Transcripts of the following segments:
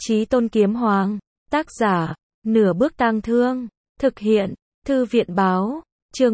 Chí Tôn Kiếm Hoàng. Tác giả, Nửa Bước Tang Thương. Thực hiện, Thư viện Báo. Chương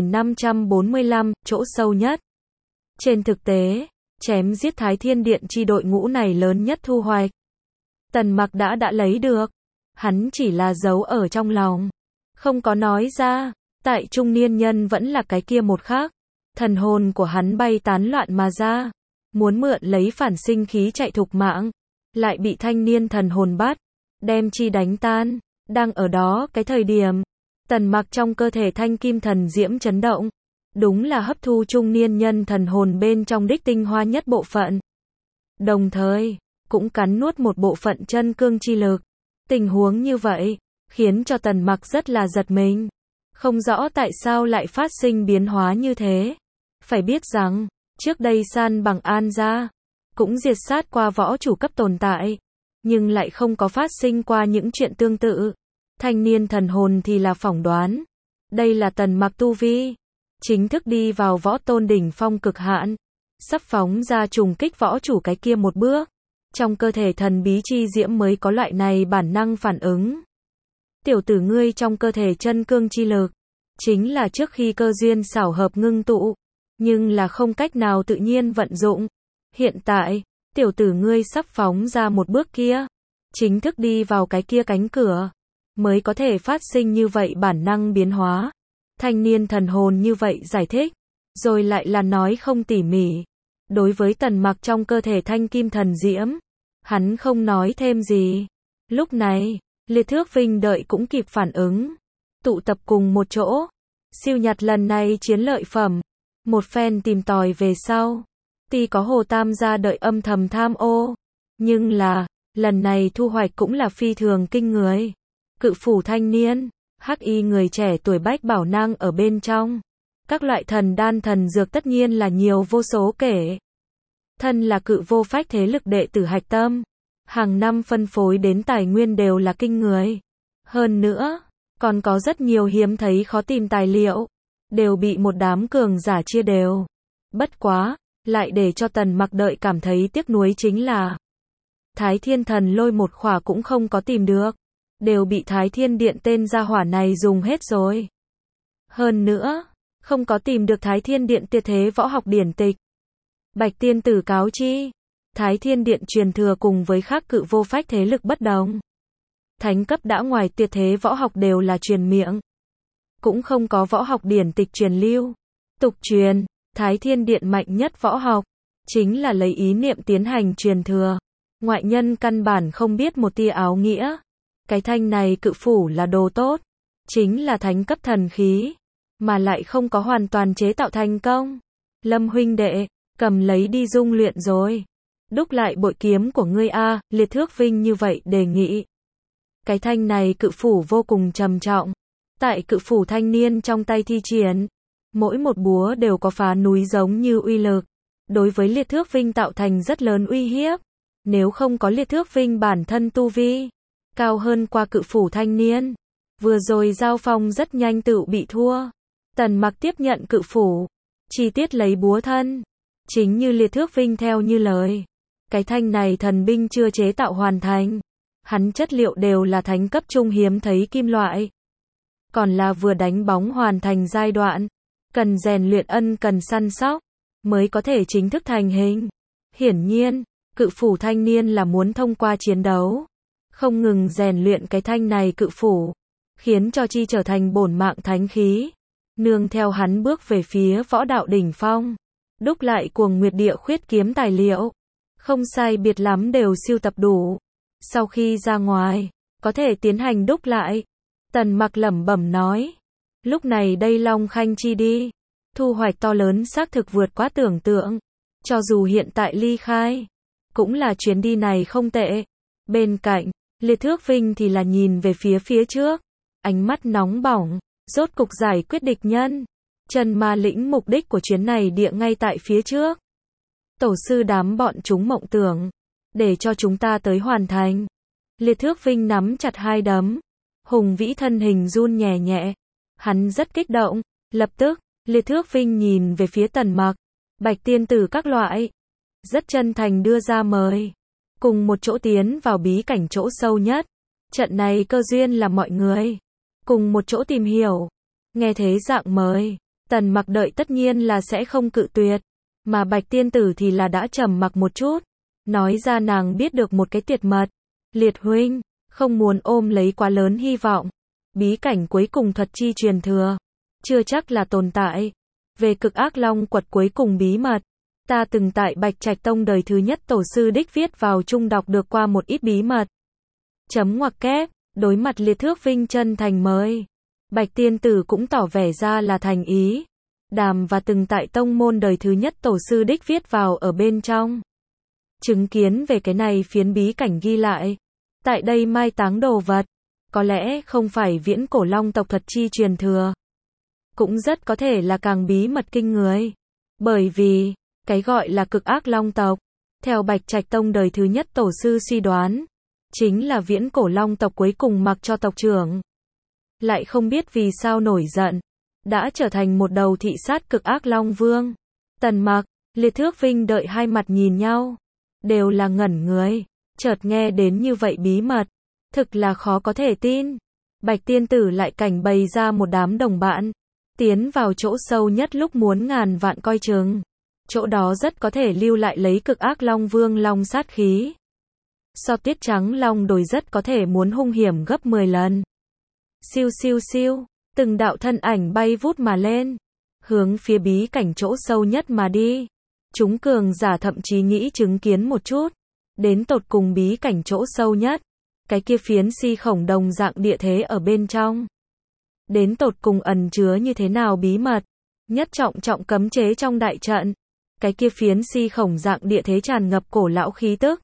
1545, chỗ sâu nhất. Trên thực tế, chém giết Thái Thiên Điện chi đội ngũ này lớn nhất thu hoạch. Tần Mặc đã lấy được. Hắn chỉ là giấu ở trong lòng. Không có nói ra. Tại trung niên nhân vẫn là cái kia một khác. Thần hồn của hắn bay tán loạn mà ra. Muốn mượn lấy phản sinh khí chạy thục mạng. Lại bị thanh niên thần hồn bắt. Đem chi đánh tan. Đang ở đó cái thời điểm. Tần Mặc trong cơ thể thanh kim thần diễm chấn động. Đúng là hấp thu trung niên nhân thần hồn bên trong đích tinh hoa nhất bộ phận. Đồng thời, cũng cắn nuốt một bộ phận chân cương chi lực. Tình huống như vậy, khiến cho Tần Mặc rất là giật mình. Không rõ tại sao lại phát sinh biến hóa như thế. Phải biết rằng, trước đây San Bằng An gia, cũng diệt sát qua võ chủ cấp tồn tại. Nhưng lại không có phát sinh qua những chuyện tương tự. Thanh niên thần hồn thì là phỏng đoán. Đây là Tần Mặc tu vi. Chính thức đi vào võ tôn đỉnh phong cực hạn. Sắp phóng ra trùng kích võ chủ cái kia một bước. Trong cơ thể thần bí chi diễm mới có loại này bản năng phản ứng. Tiểu tử ngươi trong cơ thể chân cương chi lực. Chính là trước khi cơ duyên xảo hợp ngưng tụ. Nhưng là không cách nào tự nhiên vận dụng. Hiện tại, tiểu tử ngươi sắp phóng ra một bước kia. Chính thức đi vào cái kia cánh cửa. Mới có thể phát sinh như vậy bản năng biến hóa. Thanh niên thần hồn như vậy giải thích. Rồi lại là nói không tỉ mỉ. Đối với Tần Mặc trong cơ thể thanh kim thần diễm. Hắn không nói thêm gì. Lúc này, Liệt Thước Vinh đợi cũng kịp phản ứng. Tụ tập cùng một chỗ. Siêu nhặt lần này chiến lợi phẩm. Một phen tìm tòi về sau. Tuy có Hồ Tam gia đợi âm thầm tham ô. Nhưng là, lần này thu hoạch cũng là phi thường kinh người. Cự phủ thanh niên, hắc y người trẻ tuổi bách bảo nang ở bên trong. Các loại thần đan thần dược tất nhiên là nhiều vô số kể. Thân là cự vô phách thế lực đệ tử hạch tâm. Hàng năm phân phối đến tài nguyên đều là kinh người. Hơn nữa, còn có rất nhiều hiếm thấy khó tìm tài liệu. Đều bị một đám cường giả chia đều. Bất quá, lại để cho Tần Mặc đợi cảm thấy tiếc nuối chính là Thái Thiên Thần Lôi một khỏa cũng không có tìm được. Đều bị Thái Thiên Điện tên gia hỏa này dùng hết rồi. Hơn nữa, không có tìm được Thái Thiên Điện tuyệt thế võ học điển tịch. Bạch tiên tử cáo chi, Thái Thiên Điện truyền thừa cùng với khác cự vô phách thế lực bất đồng. Thánh cấp đã ngoài tuyệt thế võ học đều là truyền miệng. Cũng không có võ học điển tịch truyền lưu. Tục truyền, Thái Thiên Điện mạnh nhất võ học, chính là lấy ý niệm tiến hành truyền thừa. Ngoại nhân căn bản không biết một tia áo nghĩa. Cái thanh này cự phủ là đồ tốt. Chính là thánh cấp thần khí. Mà lại không có hoàn toàn chế tạo thành công. Lâm huynh đệ, cầm lấy đi dung luyện rồi. Đúc lại bội kiếm của ngươi a, Liệt Thước Vinh như vậy đề nghị. Cái thanh này cự phủ vô cùng trầm trọng. Tại cự phủ thanh niên trong tay thi triển. Mỗi một búa đều có phá núi giống như uy lực. Đối với Liệt Thước Vinh tạo thành rất lớn uy hiếp. Nếu không có Liệt Thước Vinh bản thân tu vi cao hơn qua cự phủ thanh niên. Vừa rồi giao phong rất nhanh tự bị thua. Tần Mặc tiếp nhận cự phủ. Chi tiết lấy búa thân. Chính như Liệt Thước Vinh theo như lời. Cái thanh này thần binh chưa chế tạo hoàn thành. Hắn chất liệu đều là thánh cấp trung hiếm thấy kim loại. Còn là vừa đánh bóng hoàn thành giai đoạn. Cần rèn luyện cần săn sóc. Mới có thể chính thức thành hình. Hiển nhiên, cự phủ thanh niên là muốn thông qua chiến đấu. Không ngừng rèn luyện cái thanh này cự phủ. Khiến cho chi trở thành bổn mạng thánh khí. Nương theo hắn bước về phía võ đạo đỉnh phong. Đúc lại cuồng nguyệt địa khuyết kiếm tài liệu. Không sai biệt lắm đều siêu tập đủ. Sau khi ra ngoài, có thể tiến hành đúc lại. Tần Mặc lẩm bẩm nói. Lúc này đây Long Khanh chi đi. Thu hoạch to lớn xác thực vượt quá tưởng tượng. Cho dù hiện tại ly khai. Cũng là chuyến đi này không tệ. Bên cạnh, Liệt Thước Vinh thì là nhìn về phía trước. Ánh mắt nóng bỏng. Rốt cục giải quyết địch nhân. Trần Ma Lĩnh mục đích của chuyến này địa ngay tại phía trước. Tổ sư đám bọn chúng mộng tưởng. Để cho chúng ta tới hoàn thành. Liệt Thước Vinh nắm chặt hai đấm. Hùng vĩ thân hình run nhẹ nhẹ. Hắn rất kích động. Lập tức, Liệt Thước Vinh nhìn về phía Tần Mặc. Bạch tiên tử các loại. Rất chân thành đưa ra mời. cùng một chỗ tiến vào bí cảnh chỗ sâu nhất. Trận này cơ duyên là mọi người cùng một chỗ tìm hiểu. Nghe thế dạng mời, Tần Mặc đợi tất nhiên là sẽ không cự tuyệt, mà Bạch Tiên Tử thì là đã trầm mặc một chút, nói ra nàng biết được một cái tuyệt mật. Liệt huynh, không muốn ôm lấy quá lớn hy vọng. Bí cảnh cuối cùng thuật chi truyền thừa, chưa chắc là tồn tại. Về cực ác long quật cuối cùng bí mật, ta từng tại Bạch Trạch Tông đời thứ nhất tổ sư đích viết vào chung đọc được qua một ít bí mật. Chấm ngoặc kép, đối mặt Liệt Thước Vinh chân thành mời. Bạch Tiên Tử cũng tỏ vẻ ra là thành ý. Đàm và từng tại tông môn đời thứ nhất tổ sư đích viết vào ở bên trong. Chứng kiến về cái này phiến bí cảnh ghi lại. Tại đây mai táng đồ vật. Có lẽ không phải viễn cổ long tộc thuật chi truyền thừa. Cũng rất có thể là càng bí mật kinh người. Bởi vì, cái gọi là cực ác long tộc, theo Bạch Trạch Tông đời thứ nhất tổ sư suy đoán, chính là viễn cổ long tộc cuối cùng mặc cho tộc trưởng. Lại không biết vì sao nổi giận, đã trở thành một đầu thị sát cực ác long vương. Tần Mặc, Liệt Thước Vinh đợi hai mặt nhìn nhau, đều là ngẩn người, chợt nghe đến như vậy bí mật, thực là khó có thể tin. Bạch Tiên Tử lại cảnh bày ra một đám đồng bạn, tiến vào chỗ sâu nhất lúc muốn ngàn vạn coi chừng. Chỗ đó rất có thể lưu lại lấy cực ác long vương long sát khí. So Tiết Trắng Long đồi rất có thể muốn hung hiểm gấp 10 lần. Siêu siêu siêu, từng đạo thân ảnh bay vút mà lên, hướng phía bí cảnh chỗ sâu nhất mà đi. Chúng cường giả thậm chí nghĩ chứng kiến một chút, đến tột cùng bí cảnh chỗ sâu nhất, cái kia phiến si khổng đồng dạng địa thế ở bên trong. Đến tột cùng ẩn chứa như thế nào bí mật, nhất trọng cấm chế trong đại trận. Cái kia phiến si khổng dạng địa thế tràn ngập cổ lão khí tức.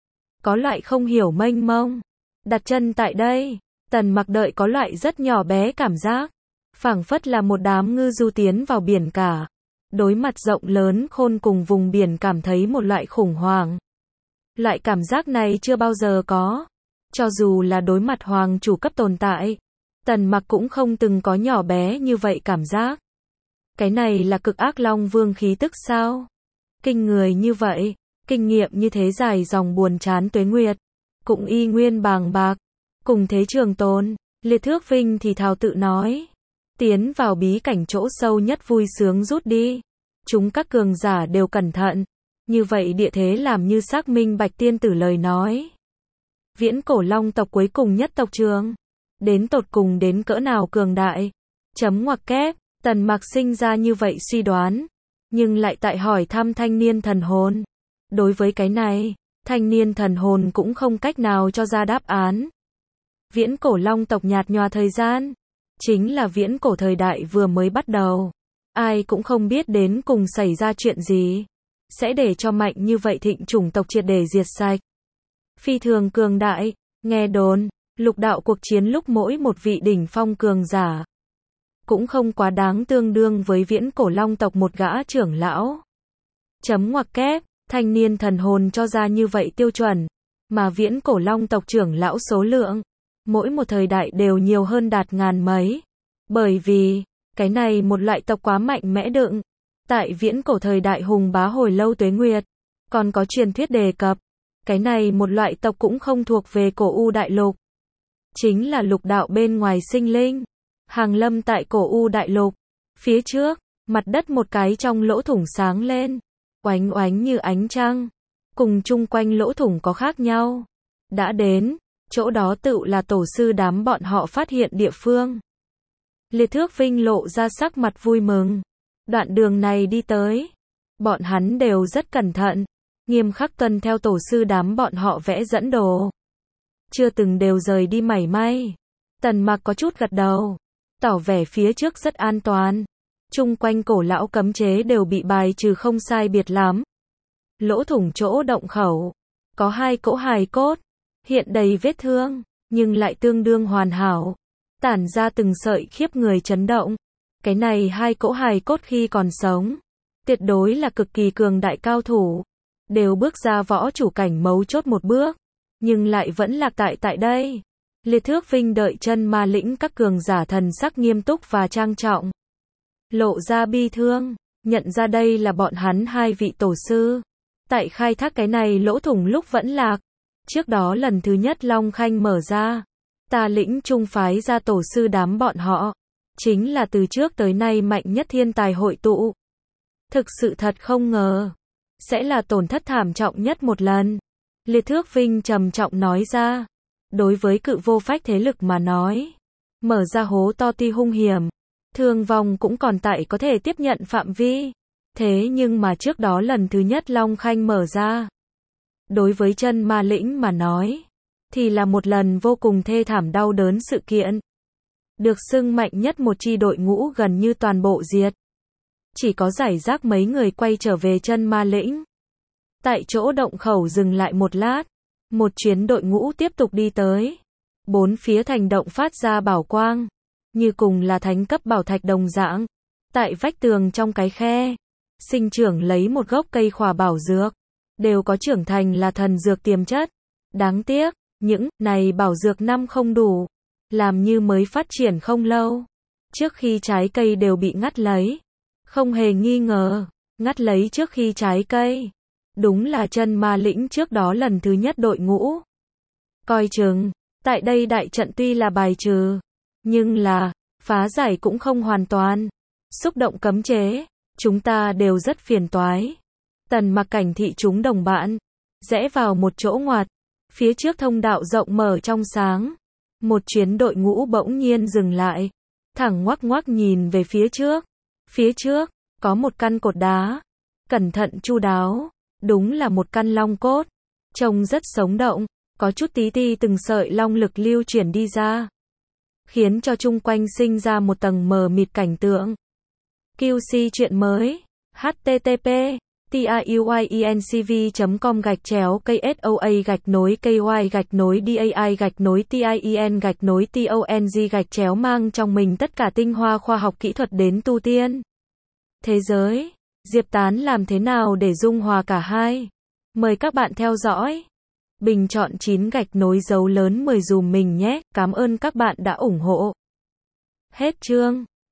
Có loại không hiểu mênh mông. Đặt chân tại đây, Tần Mặc đợi có loại rất nhỏ bé cảm giác. Phảng phất là một đám ngư du tiến vào biển cả. Đối mặt rộng lớn khôn cùng vùng biển cảm thấy một loại khủng hoảng. Loại cảm giác này chưa bao giờ có. Cho dù là đối mặt hoàng chủ cấp tồn tại, Tần Mặc cũng không từng có nhỏ bé như vậy cảm giác. Cái này là cực ác long vương khí tức sao? Kinh người như vậy, kinh nghiệm như thế dài dòng buồn chán tuế nguyệt, cũng y nguyên bàng bạc, cùng thế trường tồn. Liệt Thước Vinh thì thào tự nói, tiến vào bí cảnh chỗ sâu nhất vui sướng rút đi. Chúng các cường giả đều cẩn thận, như vậy địa thế làm như xác minh Bạch Tiên Tử lời nói. Viễn cổ long tộc cuối cùng nhất tộc trường, đến tột cùng đến cỡ nào cường đại. Chấm ngoặc kép, Tần Mặc sinh ra như vậy suy đoán, nhưng lại tại hỏi thăm thanh niên thần hồn. Đối với cái này, thanh niên thần hồn cũng không cách nào cho ra đáp án. Viễn cổ long tộc nhạt nhòa thời gian, chính là viễn cổ thời đại vừa mới bắt đầu. Ai cũng không biết đến cùng xảy ra chuyện gì, sẽ để cho mạnh như vậy thịnh chủng tộc triệt để diệt sạch. Phi thường cường đại, nghe đồn, lục đạo cuộc chiến lúc mỗi một vị đỉnh phong cường giả cũng không quá đáng tương đương với viễn cổ long tộc một gã trưởng lão. Chấm ngoặc kép, thanh niên thần hồn cho ra như vậy tiêu chuẩn, mà viễn cổ long tộc trưởng lão số lượng, mỗi một thời đại đều nhiều hơn đạt ngàn mấy. Bởi vì, cái này một loại tộc quá mạnh mẽ đựng. Tại viễn cổ thời đại hùng bá hồi lâu tuế nguyệt, còn có truyền thuyết đề cập, cái này một loại tộc cũng không thuộc về cổ U đại lục. Chính là lục đạo bên ngoài sinh linh. Hàng lâm tại cổ U đại lục. Phía trước, mặt đất một cái trong lỗ thủng sáng lên, oánh oánh như ánh trăng. Cùng chung quanh lỗ thủng có khác nhau. Đã đến, chỗ đó tự là tổ sư đám bọn họ phát hiện địa phương. Liệt Thước Vinh lộ ra sắc mặt vui mừng. Đoạn đường này đi tới, bọn hắn đều rất cẩn thận, nghiêm khắc tuân theo tổ sư đám bọn họ vẽ dẫn đồ. Chưa từng đều rời đi mảy may. Tần Mặc có chút gật đầu, tỏ vẻ phía trước rất an toàn. Chung quanh cổ lão cấm chế đều bị bài trừ không sai biệt lắm. Lỗ thủng chỗ động khẩu, có 2 cỗ hài cốt, hiện đầy vết thương, nhưng lại tương đương hoàn hảo, tản ra từng sợi khiếp người chấn động. Cái này 2 cỗ hài cốt khi còn sống, tuyệt đối là cực kỳ cường đại cao thủ, đều bước ra võ chủ cảnh mấu chốt một bước, nhưng lại vẫn lạc tại đây. Liệt Thước Vinh đợi chân ma lĩnh các cường giả thần sắc nghiêm túc và trang trọng, lộ ra bi thương, nhận ra đây là bọn hắn 2 vị tổ sư, tại khai thác cái này lỗ thủng lúc vẫn lạc, Trước đó lần thứ nhất Long Khanh mở ra, ta lĩnh trung phái ra tổ sư đám bọn họ, chính là từ trước tới nay mạnh nhất thiên tài hội tụ. Thực sự thật không ngờ, sẽ là tổn thất thảm trọng nhất một lần. Liệt Thước Vinh trầm trọng nói ra, đối với cự vô phách thế lực mà nói, mở ra hố to tuy hung hiểm, thương vong cũng còn tại có thể tiếp nhận phạm vi. Thế nhưng mà trước đó lần thứ nhất Long Khanh mở ra, đối với chân ma lĩnh mà nói, thì là một lần vô cùng thê thảm đau đớn sự kiện. Được xưng mạnh nhất một chi đội ngũ gần như toàn bộ diệt. Chỉ có rải rác mấy người quay trở về chân ma lĩnh. Tại chỗ động khẩu dừng lại một lát, một chuyến đội ngũ tiếp tục đi tới. Bốn phía thành động phát ra bảo quang, như cùng là thánh cấp bảo thạch đồng dạng. Tại vách tường trong cái khe, sinh trưởng lấy một gốc cây khỏa bảo dược, đều có trưởng thành là thần dược tiềm chất. Đáng tiếc, những này bảo dược năm không đủ, làm như mới phát triển không lâu. Trước khi trái cây đều bị ngắt lấy. Không hề nghi ngờ, ngắt lấy trước khi trái cây. Đúng là chân ma lĩnh trước đó lần thứ nhất đội ngũ. Coi chừng, tại đây đại trận tuy là bài trừ, nhưng là, phá giải cũng không hoàn toàn. Xúc động cấm chế, chúng ta đều rất phiền toái. Tần Mặc cảnh thị chúng đồng bạn, rẽ vào một chỗ ngoặt, phía trước thông đạo rộng mở trong sáng. Một chuyến đội ngũ bỗng nhiên dừng lại, thẳng ngoắc ngoắc nhìn về phía trước. Phía trước, có một căn cột đá, cẩn thận chu đáo, đúng là một căn long cốt, trông rất sống động, có chút tí ti từng sợi long lực lưu chuyển đi ra, khiến cho chung quanh sinh ra một tầng mờ mịt cảnh tượng. QC chuyện mới, http tiyuincv.com/KSOA-KY-DAI-TIEN-TONG mang trong mình tất cả tinh hoa khoa học kỹ thuật đến tu tiên. Thế giới, Diệp Tán làm thế nào để dung hòa cả hai? Mời các bạn theo dõi. Bình chọn 9 gạch nối dấu lớn 10 dùm mình nhé, cảm ơn các bạn đã ủng hộ. Hết chương.